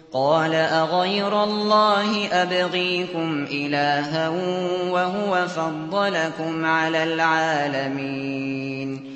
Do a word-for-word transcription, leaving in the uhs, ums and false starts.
قَالَ أَغَيْرَ اللَّهِ أَبْغِيكُمْ إِلَٰهًا وَهُوَ فَضَّلَكُمْ عَلَى الْعَالَمِينَ